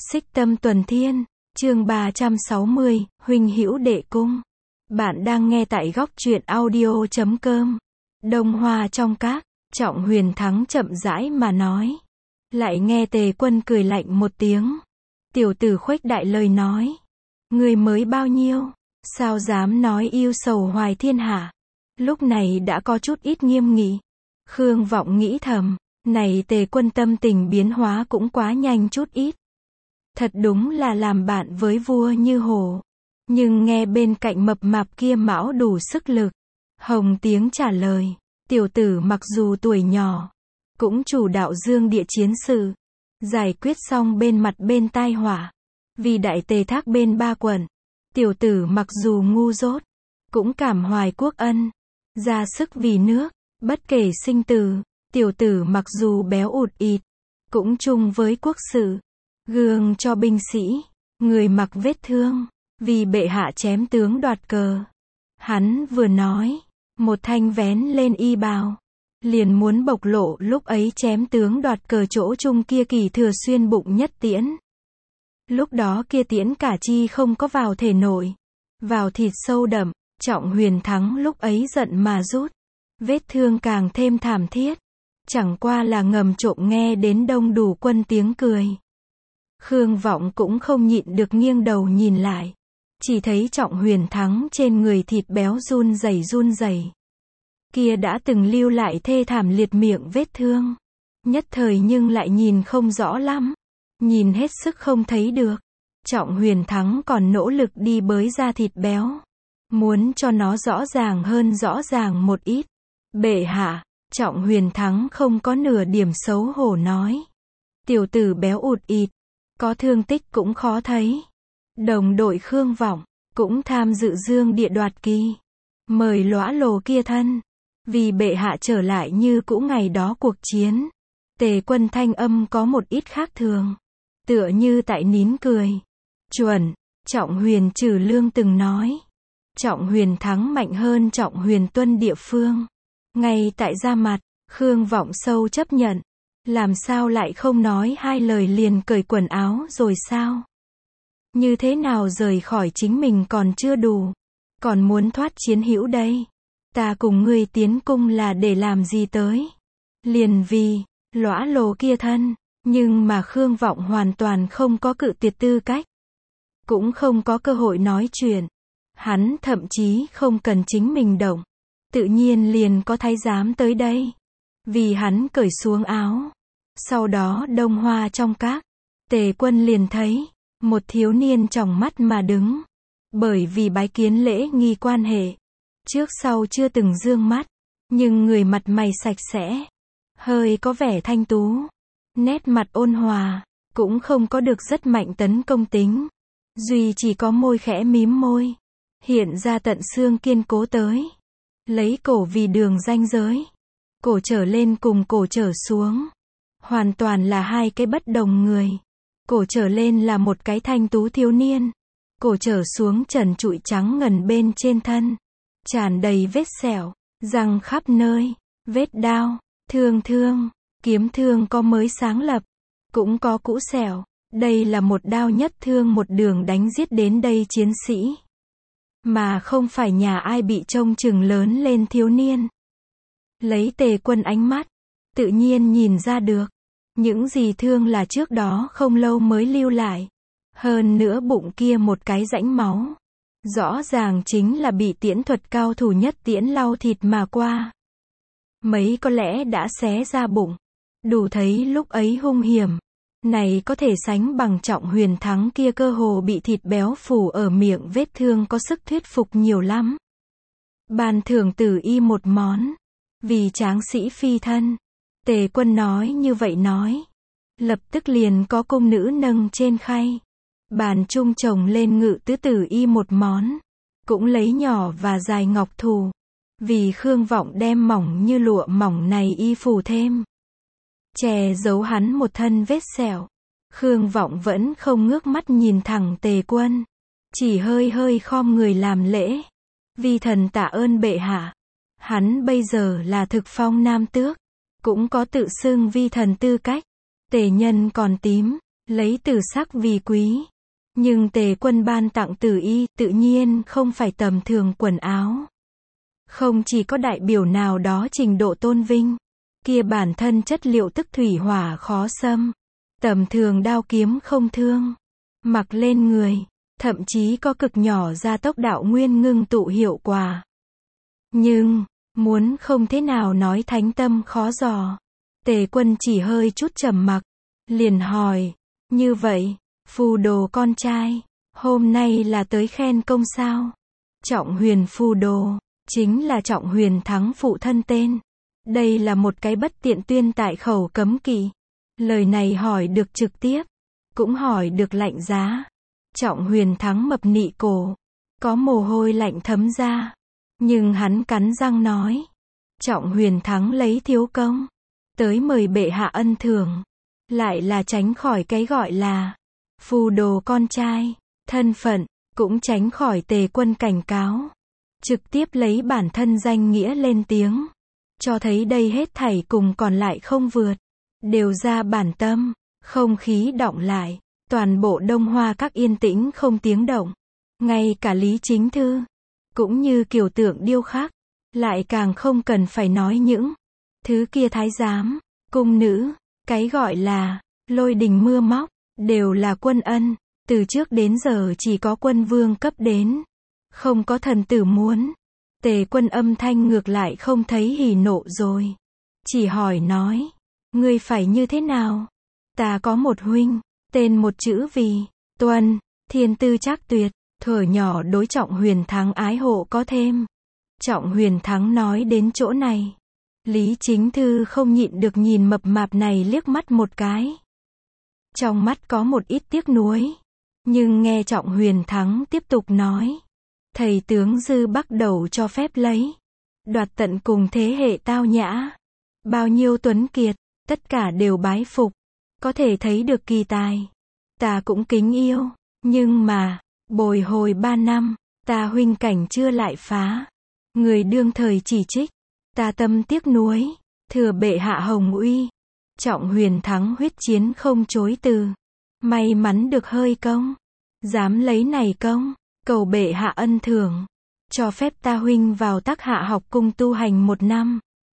Xích Tâm Tuần Thiên, chương 360, Huynh Hữu Đệ Cung. Bạn đang nghe tại góc truyện audio.com. Đông Hoa trong các, Trọng Huyền Thắng chậm rãi mà nói. Lại nghe Tề Quân cười lạnh một tiếng. Tiểu tử khuếch đại lời nói. Người mới bao nhiêu, sao dám nói yêu sầu hoài thiên hạ. Lúc này đã có chút ít nghiêm nghị. Khương Vọng nghĩ thầm, này Tề Quân tâm tình biến hóa cũng quá nhanh chút ít. Thật đúng là làm bạn với vua như hổ. Nhưng nghe bên cạnh mập mạp kia mão đủ sức lực. Hồng tiếng trả lời, tiểu tử mặc dù tuổi nhỏ, cũng chủ đạo dương địa chiến sự. Giải quyết xong bên mặt bên tai họa. Vì đại tề thác bên ba quận. Tiểu tử mặc dù ngu dốt, cũng cảm hoài quốc ân. Ra sức vì nước, bất kể sinh tử. Tiểu tử mặc dù béo ụt ịt, cũng chung với quốc sự. Gương cho binh sĩ, người mặc vết thương, vì bệ hạ chém tướng đoạt cờ. Hắn vừa nói, một thanh vén lên y bào, liền muốn bộc lộ lúc ấy chém tướng đoạt cờ chỗ chung kia Kỳ Thừa xuyên bụng nhất tiễn. Lúc đó kia tiễn cả chi không có vào thể nội, vào thịt sâu đậm. Trọng Huyền Thắng lúc ấy giận mà rút, vết thương càng thêm thảm thiết. Chẳng qua là ngầm trộm nghe đến đông đủ quân tiếng cười. Khương Vọng cũng không nhịn được nghiêng đầu nhìn lại. Chỉ thấy Trọng Huyền Thắng trên người thịt béo run rẩy. Kia đã từng lưu lại thê thảm liệt miệng vết thương. Nhất thời nhưng lại nhìn không rõ lắm. Nhìn hết sức không thấy được. Trọng Huyền Thắng còn nỗ lực đi bới ra thịt béo. Muốn cho nó rõ ràng một ít. Bệ hạ, Trọng Huyền Thắng không có nửa điểm xấu hổ nói. Tiểu tử béo ụt ịt, có thương tích cũng khó thấy. Đồng đội Khương Vọng, cũng tham dự dương địa đoạt kỳ. Mời lõa lồ kia thân. Vì bệ hạ trở lại như cũ ngày đó cuộc chiến. Tề Quân thanh âm có một ít khác thường. Tựa như tại nín cười. Chuẩn, Trọng Huyền Trừ Lương từng nói. Trọng Huyền Thắng mạnh hơn Trọng Huyền Tuân địa phương. Ngay tại ra mặt, Khương Vọng sâu chấp nhận. Làm sao lại không nói hai lời liền cởi quần áo rồi sao? Như thế nào rời khỏi chính mình còn chưa đủ. Còn muốn thoát chiến hữu đây. Ta cùng ngươi tiến cung là để làm gì tới? Liền vì, lõa lồ kia thân. Nhưng mà Khương Vọng hoàn toàn không có cự tuyệt tư cách. Cũng không có cơ hội nói chuyện. Hắn thậm chí không cần chính mình động. Tự nhiên liền có thái giám tới đây. Vì hắn cởi xuống áo. Sau đó Đông Hoa trong các, Tề Quân liền thấy, một thiếu niên tròng mắt mà đứng. Bởi vì bái kiến lễ nghi quan hệ. Trước sau chưa từng dương mắt. Nhưng người mặt mày sạch sẽ. Hơi có vẻ thanh tú. Nét mặt ôn hòa. Cũng không có được rất mạnh tấn công tính. Duy chỉ có môi khẽ mím môi. Hiện ra tận xương kiên cố tới. Lấy cổ vì đường ranh giới. Cổ trở lên cùng cổ trở xuống. Hoàn toàn là hai cái bất đồng người. Cổ trở lên là một cái thanh tú thiếu niên. Cổ trở xuống trần trụi trắng ngần bên trên thân. Tràn đầy vết sẹo, răng khắp nơi, vết đao, thương, kiếm thương có mới sáng lập, cũng có cũ sẹo. Đây là một đao nhất thương một đường đánh giết đến đây chiến sĩ. Mà không phải nhà ai bị trông chừng lớn lên thiếu niên. Lấy Tề Quân ánh mắt, tự nhiên nhìn ra được. Những gì thương là trước đó không lâu mới lưu lại. Hơn nữa bụng kia một cái rãnh máu. Rõ ràng chính là bị tiễn thuật cao thủ nhất tiễn lau thịt mà qua. Mấy có lẽ đã xé ra bụng. Đủ thấy lúc ấy hung hiểm. Này có thể sánh bằng Trọng Huyền Thắng kia cơ hồ bị thịt béo phủ ở miệng vết thương có sức thuyết phục nhiều lắm. Ban thưởng tử y một món. Vì tráng sĩ phi thân. Tề Quân nói như vậy nói. Lập tức liền có cung nữ nâng trên khay. Bàn chung chồng lên ngự tứ tử y một món. Cũng lấy nhỏ và dài ngọc thù. Vì Khương Vọng đem mỏng như lụa mỏng này y phủ thêm. Che giấu hắn một thân vết sẹo. Khương Vọng vẫn không ngước mắt nhìn thẳng Tề Quân. Chỉ hơi khom người làm lễ. Vì thần tạ ơn bệ hạ. Hắn bây giờ là thực phong nam tước. Cũng có tự xưng vi thần tư cách. Tề nhân còn tím. lấy tử sắc vì quý. Nhưng Tề Quân ban tặng tử y, tự nhiên không phải tầm thường quần áo. Không chỉ có đại biểu nào đó trình độ tôn vinh, kia bản thân chất liệu tức thủy hỏa khó xâm, tầm thường đao kiếm không thương, mặc lên người, thậm chí có cực nhỏ gia tốc đạo nguyên ngưng tụ hiệu quả. Nhưng, muốn không thế nào nói thánh tâm khó dò. Tề Quân chỉ hơi chút trầm mặc, liền hỏi, như vậy, phù đồ con trai, hôm nay là tới khen công sao? Trọng Huyền phù đồ, chính là Trọng Huyền Thắng phụ thân tên. Đây là một cái bất tiện tuyên tại khẩu cấm kỵ. Lời này hỏi được trực tiếp, cũng hỏi được lạnh giá. Trọng Huyền Thắng mập nị cổ, có mồ hôi lạnh thấm ra. Nhưng hắn cắn răng nói, Trọng Huyền Thắng lấy thiếu công, tới mời bệ hạ ân thưởng, lại là tránh khỏi cái gọi là phù đồ con trai, thân phận, cũng tránh khỏi Tề Quân cảnh cáo. Trực tiếp lấy bản thân danh nghĩa lên tiếng, cho thấy đây hết thảy cùng còn lại không vượt, đều ra bản tâm. Không khí đọng lại, toàn bộ Đông Hoa các yên tĩnh không tiếng động. Ngay cả Lý Chính Thư, cũng như kiều tượng điêu khắc, lại càng không cần phải nói những thứ kia thái giám, cung nữ, cái gọi là lôi đình mưa móc, đều là quân ân, từ trước đến giờ chỉ có quân vương cấp đến, không có thần tử muốn. Tề Quân âm thanh ngược lại không thấy hỉ nộ rồi, chỉ hỏi nói, ngươi phải như thế nào? Ta có một huynh, tên một chữ vì Tuân, thiên tư trác tuyệt, thuở nhỏ đối Trọng Huyền Thắng ái hộ có thêm. Trọng Huyền Thắng nói đến chỗ này, Lý Chính Thư không nhịn được nhìn mập mạp này liếc mắt một cái. Trong mắt có một ít tiếc nuối, nhưng nghe Trọng Huyền Thắng tiếp tục nói, thầy tướng Dư Bắc đầu cho phép lấy, đoạt tận cùng thế hệ tao nhã, bao nhiêu tuấn kiệt, tất cả đều bái phục, có thể thấy được kỳ tài, ta cũng kính yêu, nhưng mà, bồi hồi 3 năm, ta huynh cảnh chưa lại phá, người đương thời chỉ trích, ta tâm tiếc nuối, thừa bệ hạ hồng uy. Trọng Huyền Thắng huyết chiến không chối từ, may mắn được hơi công, dám lấy này công, cầu bệ hạ ân thưởng, cho phép ta huynh vào Tắc Hạ học cung tu hành 1 năm,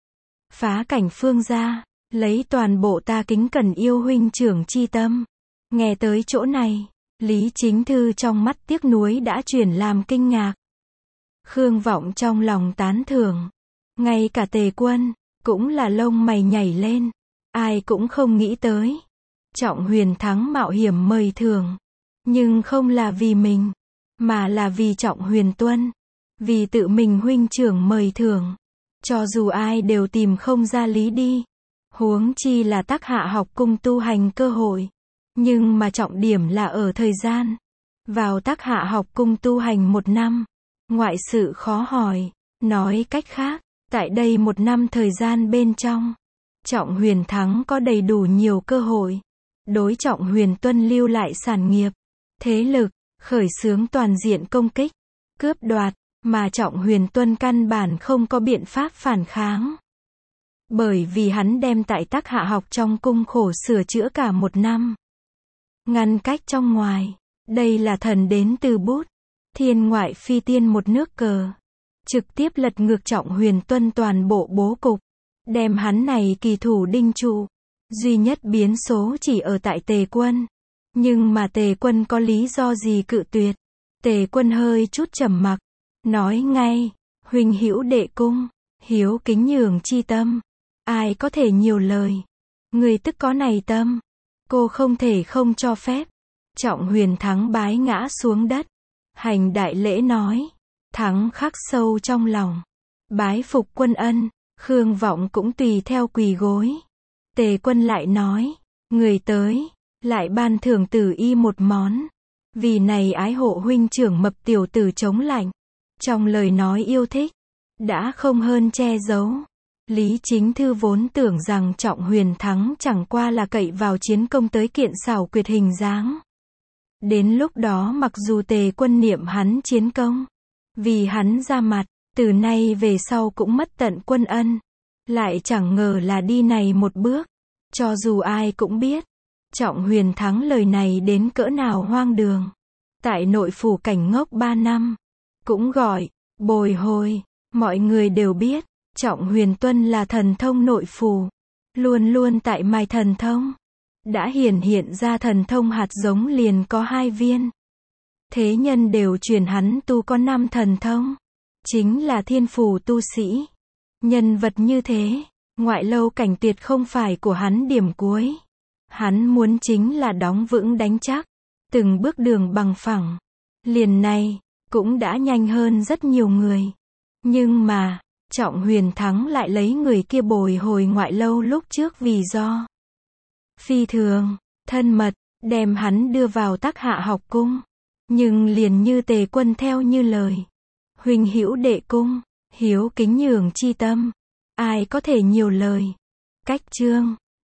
phá cảnh phương gia, lấy toàn bộ ta kính cẩn yêu huynh trưởng chi tâm. Nghe tới chỗ này, Lý Chính Thư trong mắt tiếc nuối đã chuyển làm kinh ngạc. Khương Vọng trong lòng tán thưởng, ngay cả Tề Quân, cũng là lông mày nhảy lên, ai cũng không nghĩ tới. Trọng Huyền Thắng mạo hiểm mời thưởng, nhưng không là vì mình, mà là vì Trọng Huyền Tuân, vì tự mình huynh trưởng mời thưởng, cho dù ai đều tìm không ra lý đi, huống chi là Tắc Hạ học cung tu hành cơ hội. Nhưng mà trọng điểm là ở thời gian, vào Tắc Hạ học cung tu hành 1 năm, ngoại sự khó hỏi, nói cách khác, tại đây 1 năm thời gian bên trong, Trọng Huyền Thắng có đầy đủ nhiều cơ hội, đối Trọng Huyền Tuân lưu lại sản nghiệp, thế lực, khởi xướng toàn diện công kích, cướp đoạt, mà Trọng Huyền Tuân căn bản không có biện pháp phản kháng. Bởi vì hắn đem tại Tắc Hạ học trong cung khổ sửa chữa cả 1 năm. Ngăn cách trong ngoài, đây là thần đến từ bút, thiên ngoại phi tiên một nước cờ, trực tiếp lật ngược Trọng Huyền Tuân toàn bộ bố cục, đem hắn này kỳ thủ đinh trụ. Duy nhất biến số chỉ ở tại Tề Quân, nhưng mà Tề Quân có lý do gì cự tuyệt? Tề Quân hơi chút trầm mặc, nói ngay, huynh hữu đệ cung, hiếu kính nhường chi tâm, ai có thể nhiều lời, người tức có này tâm, cô không thể không cho phép. Trọng Huyền Thắng bái ngã xuống đất, hành đại lễ nói, Thắng khắc sâu trong lòng, bái phục quân ân. Khương Vọng cũng tùy theo quỳ gối. Tề Quân lại nói, người tới, lại ban thưởng tử y 1 món, vì này ái hộ huynh trưởng mập tiểu tử chống lạnh. Trong lời nói yêu thích, đã không hơn che giấu. Lý Chính Thư vốn tưởng rằng Trọng Huyền Thắng chẳng qua là cậy vào chiến công tới kiện xảo quyệt hình dáng. Đến lúc đó mặc dù Tề Quân niệm hắn chiến công, vì hắn ra mặt, từ nay về sau cũng mất tận quân ân. Lại chẳng ngờ là đi này một bước. Cho dù ai cũng biết, Trọng Huyền Thắng lời này đến cỡ nào hoang đường. Tại nội phủ Cảnh Ngốc 3 năm, cũng gọi, bồi hồi, mọi người đều biết, Trọng Huyền Tuân là thần thông nội phủ, luôn luôn tại mài thần thông. Đã hiện ra thần thông hạt giống liền có 2 viên. Thế nhân đều truyền hắn tu có 5 thần thông, chính là thiên phù tu sĩ. Nhân vật như thế, Ngoại Lâu Cảnh tuyệt không phải của hắn điểm cuối. Hắn muốn chính là đóng vững đánh chắc, từng bước đường bằng phẳng. Liền này, cũng đã nhanh hơn rất nhiều người. Nhưng mà, Trọng Huyền Thắng lại lấy người kia bồi hồi Ngoại Lâu lúc trước vì do phi thường, thân mật, đem hắn đưa vào Tắc Hạ học cung. Nhưng liền như Tề Quân theo như lời, huynh hữu đệ cung, hiếu kính nhường chi tâm, ai có thể nhiều lời. Cách chương